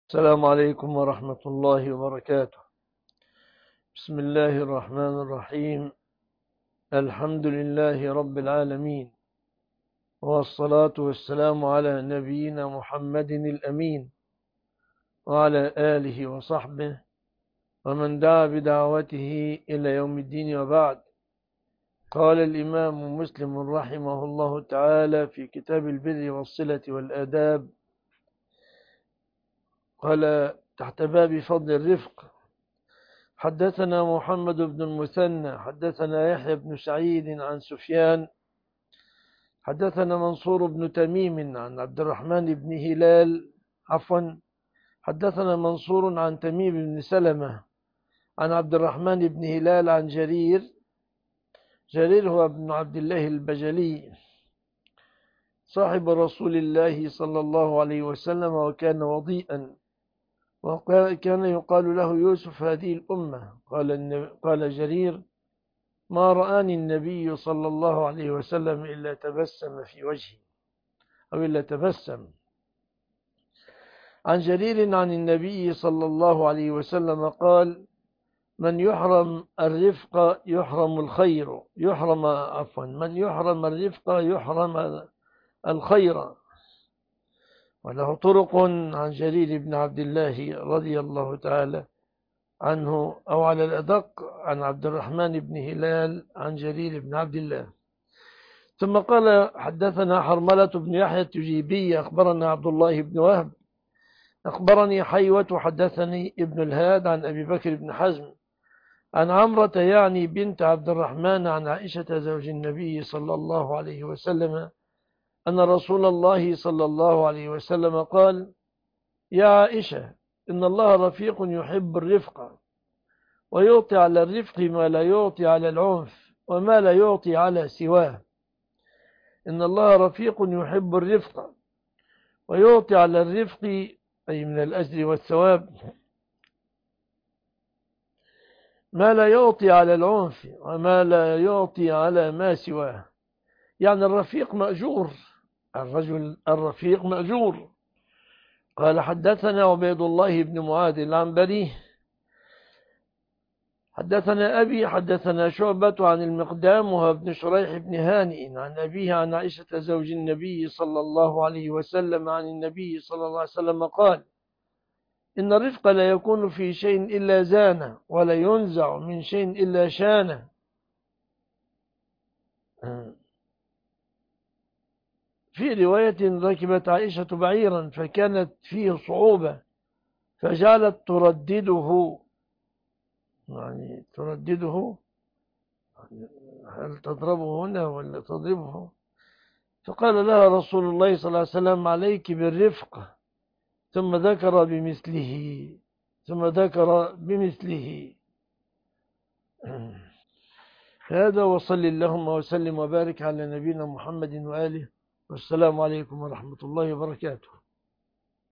السلام عليكم ورحمة الله وبركاته. بسم الله الرحمن الرحيم. الحمد لله رب العالمين، والصلاة والسلام على نبينا محمد الأمين وعلى آله وصحبه ومن دعا بدعوته إلى يوم الدين، وبعد. قال الإمام مسلم رحمه الله تعالى في كتاب البر والصلة والآداب، قال تحت باب فضل الرفق: حدثنا محمد بن المثنى حدثنا يحيى بن سعيد عن سفيان حدثنا منصور بن تميم عن عبد الرحمن بن هلال حدثنا منصور عن تميم بن سلمة عن عبد الرحمن بن هلال عن جرير هو ابن عبد الله البجلي صاحب رسول الله صلى الله عليه وسلم، وكان وضيئا، وكان يقال له يوسف هذه الأمة. قال جرير: ما رآني النبي صلى الله عليه وسلم إلا تبسم في وجهي، أو إلا تبسم. عن جرير عن النبي صلى الله عليه وسلم قال: من يحرم الرفق يحرم الخير، من يحرم الرفق يحرم الخير. وله طرق عن جرير بن عبد الله رضي الله تعالى عنه، أو على الأدق عن عبد الرحمن بن هلال عن جرير بن عبد الله. ثم قال: حدثنا حرملة بن يحيى التجيبي أخبرنا عبد الله بن وهب أخبرني حيوة حدثني ابن الهاد عن أبي بكر بن حزم عن عمرة يعني بنت عبد الرحمن عن عائشة زوج النبي صلى الله عليه وسلم أن رسول الله صلى الله عليه وسلم قال: يا عائشة، إن الله رفيق يحب الرفق، ويعطي على الرفق ما لا يعطي على العنف وما لا يعطي على سواه. إن الله رفيق يحب الرفق، ويعطي على الرفق أي من الأجر والثواب ما لا يعطي على العنف وما لا يعطي على ما سواه. يعني الرفيق مأجور، الرجل الرفيق مأجور. قال: حدثنا عبيد الله بن معاذ العنبري حدثنا أبي حدثنا شعبة عن المقدام وهو ابن شريح بن هانئ عن أبيه عن عائشة زوج النبي صلى الله عليه وسلم عن النبي صلى الله عليه وسلم قال: إن الرفق لا يكون في شيء إلا زانه، ولا ينزع من شيء إلا شانه. في رواية: ركبت عائشة بعيرا فكانت فيه صعوبة فجعلت تردده، يعني تردده، هل تضربه هنا ولا تضربه؟ فقال لها رسول الله صلى الله عليه وسلم: عليك بالرفق. ثم ذكر بمثله. هذا، وصل اللهم وسلم وبارك على نبينا محمد وآله، والسلام عليكم ورحمة الله وبركاته.